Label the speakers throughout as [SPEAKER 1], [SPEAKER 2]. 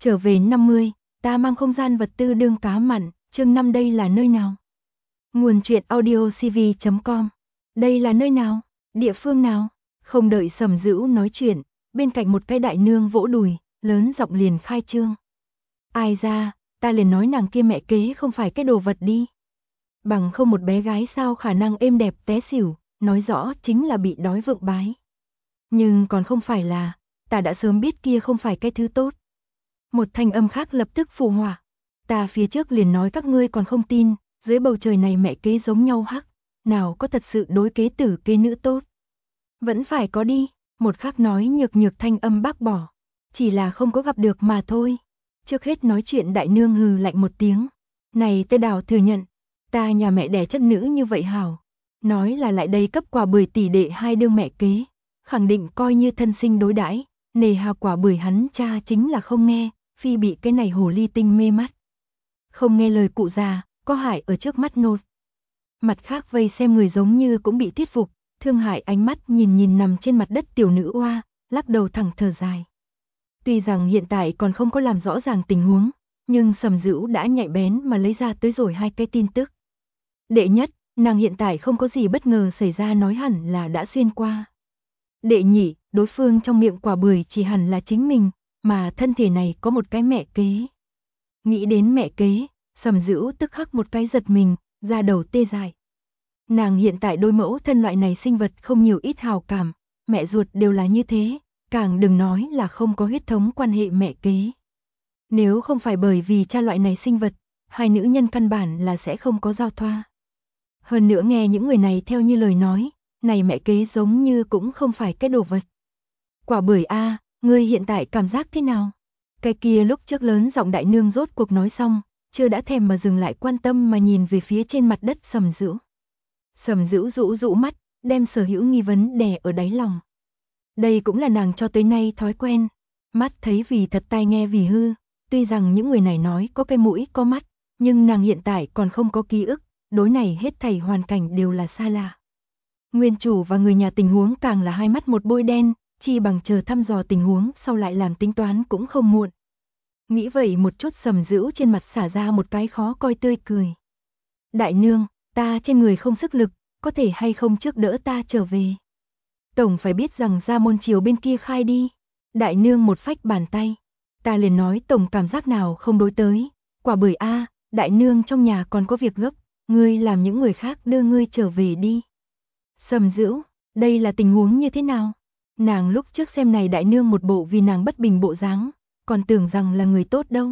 [SPEAKER 1] Trở về 50, ta mang không gian vật tư đương cá mặn, chương 5 đây là nơi nào? Nguồn truyện audiocv.com. Đây là nơi nào? Địa phương nào? Không đợi Sầm Dữu nói chuyện, bên cạnh một cái đại nương vỗ đùi, lớn giọng liền khai trương. Ai ra, ta liền nói nàng kia mẹ kế không phải cái đồ vật đi. Bằng không một bé gái sao khả năng êm đẹp té xỉu, nói rõ chính là bị đói vượng bái. Nhưng còn không phải là, ta đã sớm biết kia không phải cái thứ tốt. Một thanh âm khác lập tức phụ họa. Ta phía trước liền nói các ngươi còn không tin, dưới bầu trời này mẹ kế giống nhau hắc, nào có thật sự đối kế tử kế nữ tốt. Vẫn phải có đi, một khác nói nhược nhược thanh âm bác bỏ. Chỉ là không có gặp được mà thôi. Trước hết nói chuyện đại nương hừ lạnh một tiếng. Này Tê Đào thừa nhận, ta nhà mẹ đẻ chất nữ như vậy hảo. Nói là lại đây cấp quà bưởi tỷ đệ hai đương mẹ kế. Khẳng định coi như thân sinh đối đãi, nề hà quả bưởi hắn cha chính là không nghe, phi bị cái này hồ ly tinh mê mắt. Không nghe lời cụ già, có hại ở trước mắt nột. Mặt khác vây xem người giống như cũng bị thuyết phục, thương hại ánh mắt nhìn nằm trên mặt đất tiểu nữ oa, lắc đầu thẳng thở dài. Tuy rằng hiện tại còn không có làm rõ ràng tình huống, nhưng Sầm Dữu đã nhạy bén mà lấy ra tới rồi hai cái tin tức. Đệ nhất, nàng hiện tại không có gì bất ngờ xảy ra nói hẳn là đã xuyên qua. Đệ nhị, đối phương trong miệng quả bưởi chỉ hẳn là chính mình, mà thân thể này có một cái mẹ kế. Nghĩ đến mẹ kế, Sầm Dữu tức khắc một cái giật mình, da đầu tê dại. Nàng hiện tại đôi mẫu thân loại này sinh vật không nhiều ít hào cảm, mẹ ruột đều là như thế, càng đừng nói là không có huyết thống quan hệ mẹ kế. Nếu không phải bởi vì cha loại này sinh vật, hai nữ nhân căn bản là sẽ không có giao thoa. Hơn nữa nghe những người này theo như lời nói, này mẹ kế giống như cũng không phải cái đồ vật. Quả bưởi a, ngươi hiện tại cảm giác thế nào? Cái kia lúc trước lớn giọng đại nương rốt cuộc nói xong, chưa đã thèm mà dừng lại quan tâm mà nhìn về phía trên mặt đất Sầm Dữu. Sầm Dữu rũ mắt, đem sở hữu nghi vấn đè ở đáy lòng. Đây cũng là nàng cho tới nay thói quen, mắt thấy vì thật tai nghe vì hư, tuy rằng những người này nói có cái mũi có mắt, nhưng nàng hiện tại còn không có ký ức, đối này hết thảy hoàn cảnh đều là xa lạ. Nguyên chủ và người nhà tình huống càng là hai mắt một bôi đen, chi bằng chờ thăm dò tình huống sau lại làm tính toán cũng không muộn. Nghĩ vậy một chút Sầm Dữu trên mặt xả ra một cái khó coi tươi cười. Đại nương, ta trên người không sức lực, có thể hay không trước đỡ ta trở về. Tổng phải biết rằng ra môn chiều bên kia khai đi. Đại nương một phách bàn tay. Ta liền nói tổng cảm giác nào không đối tới. Quả bưởi a, đại nương trong nhà còn có việc gấp, ngươi làm những người khác đưa ngươi trở về đi. Sầm Dữu, đây là tình huống như thế nào? Nàng lúc trước xem này đại nương một bộ vì nàng bất bình bộ dáng, còn tưởng rằng là người tốt đâu.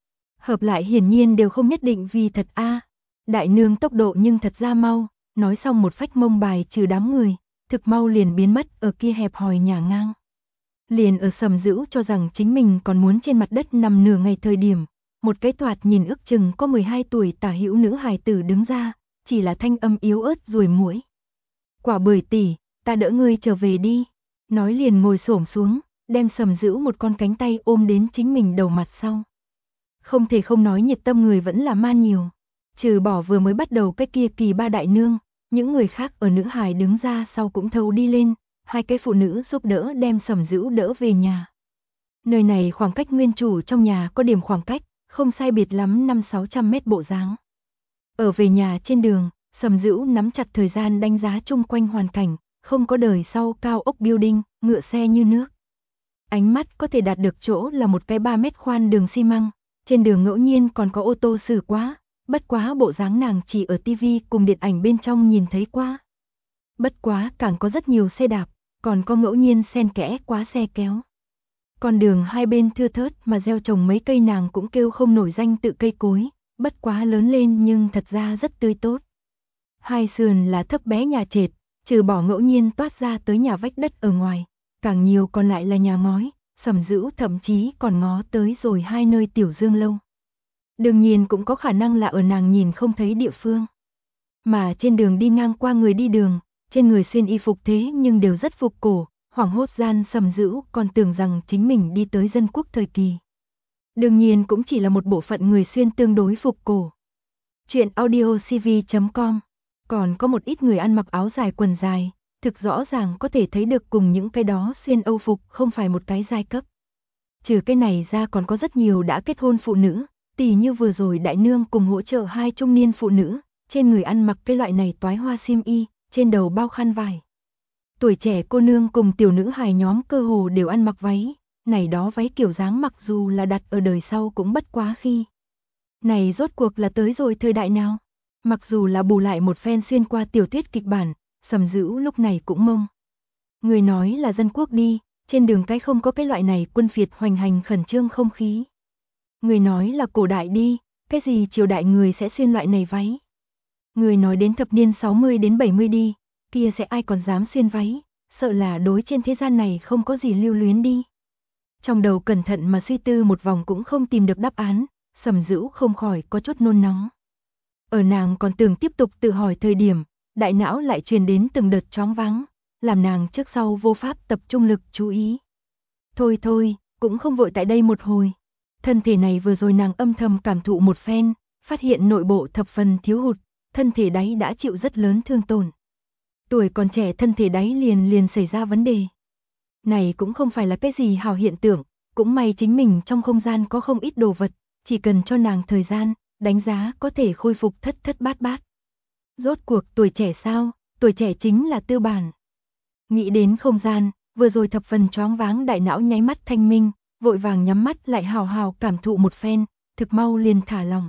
[SPEAKER 1] Hợp lại hiển nhiên đều không nhất định vì thật a. Đại nương tốc độ nhưng thật ra mau, nói xong một phách mông bài trừ đám người, thực mau liền biến mất ở kia hẹp hòi nhà ngang. Liền ở Sầm Dữu cho rằng chính mình còn muốn trên mặt đất nằm nửa ngày thời điểm, một cái toạt nhìn ước chừng có 12 tuổi tả hữu nữ hài tử đứng ra, chỉ là thanh âm yếu ớt ruồi muỗi. Quả bưởi tỷ, ta đỡ ngươi trở về đi. Nói liền ngồi xổm xuống, đem Sầm Dữu một con cánh tay ôm đến chính mình đầu mặt sau. Không thể không nói nhiệt tâm người vẫn là man nhiều. Trừ bỏ vừa mới bắt đầu cái kia kỳ ba đại nương, những người khác ở nữ hài đứng ra sau cũng thâu đi lên, hai cái phụ nữ giúp đỡ đem Sầm Dữu đỡ về nhà. Nơi này khoảng cách nguyên chủ trong nhà có điểm khoảng cách, không sai biệt lắm 500-600 mét bộ dáng. Ở về nhà trên đường, Sầm Dữu nắm chặt thời gian đánh giá chung quanh hoàn cảnh, không có đời sau cao ốc building, ngựa xe như nước. Ánh mắt có thể đạt được chỗ là một cái 3 mét khoan đường xi măng, trên đường ngẫu nhiên còn có ô tô xử quá, bất quá bộ dáng nàng chỉ ở tivi cùng điện ảnh bên trong nhìn thấy qua. Bất quá càng có rất nhiều xe đạp, còn có ngẫu nhiên xen kẽ quá xe kéo. Con đường hai bên thưa thớt mà gieo trồng mấy cây nàng cũng kêu không nổi danh tự cây cối, bất quá lớn lên nhưng thật ra rất tươi tốt. Hai sườn là thấp bé nhà trệt, trừ bỏ ngẫu nhiên toát ra tới nhà vách đất ở ngoài, càng nhiều còn lại là nhà ngói, Sầm Dữu thậm chí còn ngó tới rồi hai nơi tiểu dương lâu. Đương nhiên cũng có khả năng là ở nàng nhìn không thấy địa phương. Mà trên đường đi ngang qua người đi đường, trên người xuyên y phục thế nhưng đều rất phục cổ, hoảng hốt gian Sầm Dữu còn tưởng rằng chính mình đi tới dân quốc thời kỳ. Đương nhiên cũng chỉ là một bộ phận người xuyên tương đối phục cổ. Chuyện audiocv.com. Còn có một ít người ăn mặc áo dài quần dài, thực rõ ràng có thể thấy được cùng những cái đó xuyên Âu phục không phải một cái giai cấp. Trừ cái này ra còn có rất nhiều đã kết hôn phụ nữ, tỉ như vừa rồi đại nương cùng hỗ trợ hai trung niên phụ nữ, trên người ăn mặc cái loại này toái hoa xiêm y, trên đầu bao khăn vải. Tuổi trẻ cô nương cùng tiểu nữ hài nhóm cơ hồ đều ăn mặc váy, này đó váy kiểu dáng mặc dù là đặt ở đời sau cũng bất quá khi. Này rốt cuộc là tới rồi thời đại nào? Mặc dù là bù lại một phen xuyên qua tiểu thuyết kịch bản, Sầm Dữu lúc này cũng mông. Người nói là dân quốc đi, trên đường cái không có cái loại này quân phiệt hoành hành khẩn trương không khí. Người nói là cổ đại đi, cái gì triều đại người sẽ xuyên loại này váy. Người nói đến thập niên 60 đến 70 đi, kia sẽ ai còn dám xuyên váy, sợ là đối trên thế gian này không có gì lưu luyến đi. Trong đầu cẩn thận mà suy tư một vòng cũng không tìm được đáp án, Sầm Dữu không khỏi có chút nôn nóng. Ở nàng còn tưởng tiếp tục tự hỏi thời điểm, đại não lại truyền đến từng đợt choáng váng, làm nàng trước sau vô pháp tập trung lực chú ý. Thôi thôi, cũng không vội tại đây một hồi. Thân thể này vừa rồi nàng âm thầm cảm thụ một phen, phát hiện nội bộ thập phần thiếu hụt, thân thể đáy đã chịu rất lớn thương tổn. Tuổi còn trẻ thân thể đáy liền xảy ra vấn đề. Này cũng không phải là cái gì hào hiện tượng, cũng may chính mình trong không gian có không ít đồ vật, chỉ cần cho nàng thời gian, đánh giá có thể khôi phục thất thất bát bát. Rốt cuộc tuổi trẻ sao, tuổi trẻ chính là tư bản. Nghĩ đến không gian, vừa rồi thập phần choáng váng đại não nháy mắt thanh minh, vội vàng nhắm mắt lại hào hào cảm thụ một phen, thực mau liền thả lòng.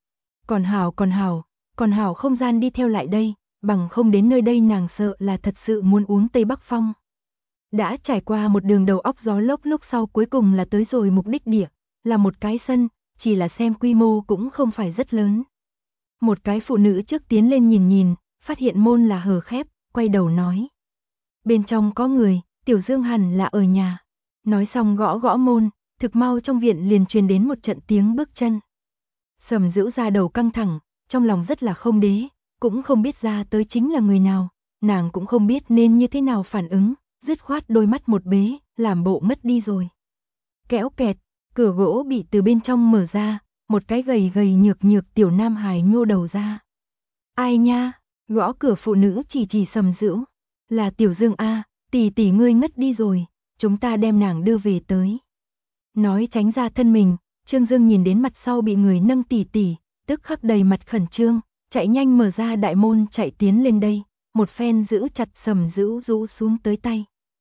[SPEAKER 1] Còn hào không gian đi theo lại đây, bằng không đến nơi đây nàng sợ là thật sự muốn uống Tây Bắc Phong. Đã trải qua một đường đầu óc gió lốc lúc sau cuối cùng là tới rồi mục đích địa, là một cái sân, chỉ là xem quy mô cũng không phải rất lớn. Một cái phụ nữ trước tiến lên nhìn, phát hiện môn là hờ khép, quay đầu nói. Bên trong có người, Tiểu Dương hẳn là ở nhà. Nói xong gõ gõ môn, thực mau trong viện liền truyền đến một trận tiếng bước chân. Sầm Dữu ra đầu căng thẳng, trong lòng rất là không đế, cũng không biết ra tới chính là người nào, nàng cũng không biết nên như thế nào phản ứng, dứt khoát đôi mắt một bế, làm bộ mất đi rồi. Kéo kẹt, cửa gỗ bị từ bên trong mở ra, một cái gầy gầy nhược tiểu nam hài nhô đầu ra. Ai nha, gõ cửa phụ nữ chỉ Sầm Dữu, là Tiểu Dương a, tỷ ngươi ngất đi rồi, chúng ta đem nàng đưa về tới. Nói tránh ra thân mình, Trương Dương nhìn đến mặt sau bị người nâng tỷ, tức khắc đầy mặt khẩn trương, chạy nhanh mở ra đại môn chạy tiến lên đây, một phen giữ chặt Sầm Dữu rũ xuống tới tay.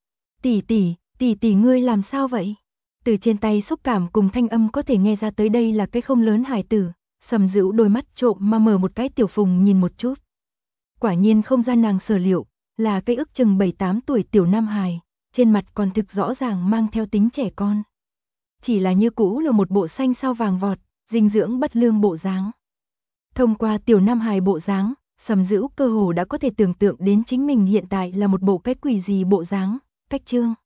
[SPEAKER 1] Tỷ ngươi làm sao vậy? Từ trên tay xúc cảm cùng thanh âm có thể nghe ra tới đây là cái không lớn hài tử, Sầm Dữu đôi mắt trộm mà mở một cái tiểu phùng nhìn một chút. Quả nhiên không ra nàng sở liệu, là cái ước chừng 7-8 tuổi tiểu nam hài, trên mặt còn thực rõ ràng mang theo tính trẻ con. Chỉ là như cũ là một bộ xanh sao vàng vọt, dinh dưỡng bất lương bộ dáng. Thông qua tiểu nam hài bộ dáng, Sầm Dữu cơ hồ đã có thể tưởng tượng đến chính mình hiện tại là một bộ cái quỷ gì bộ dáng, cách trương.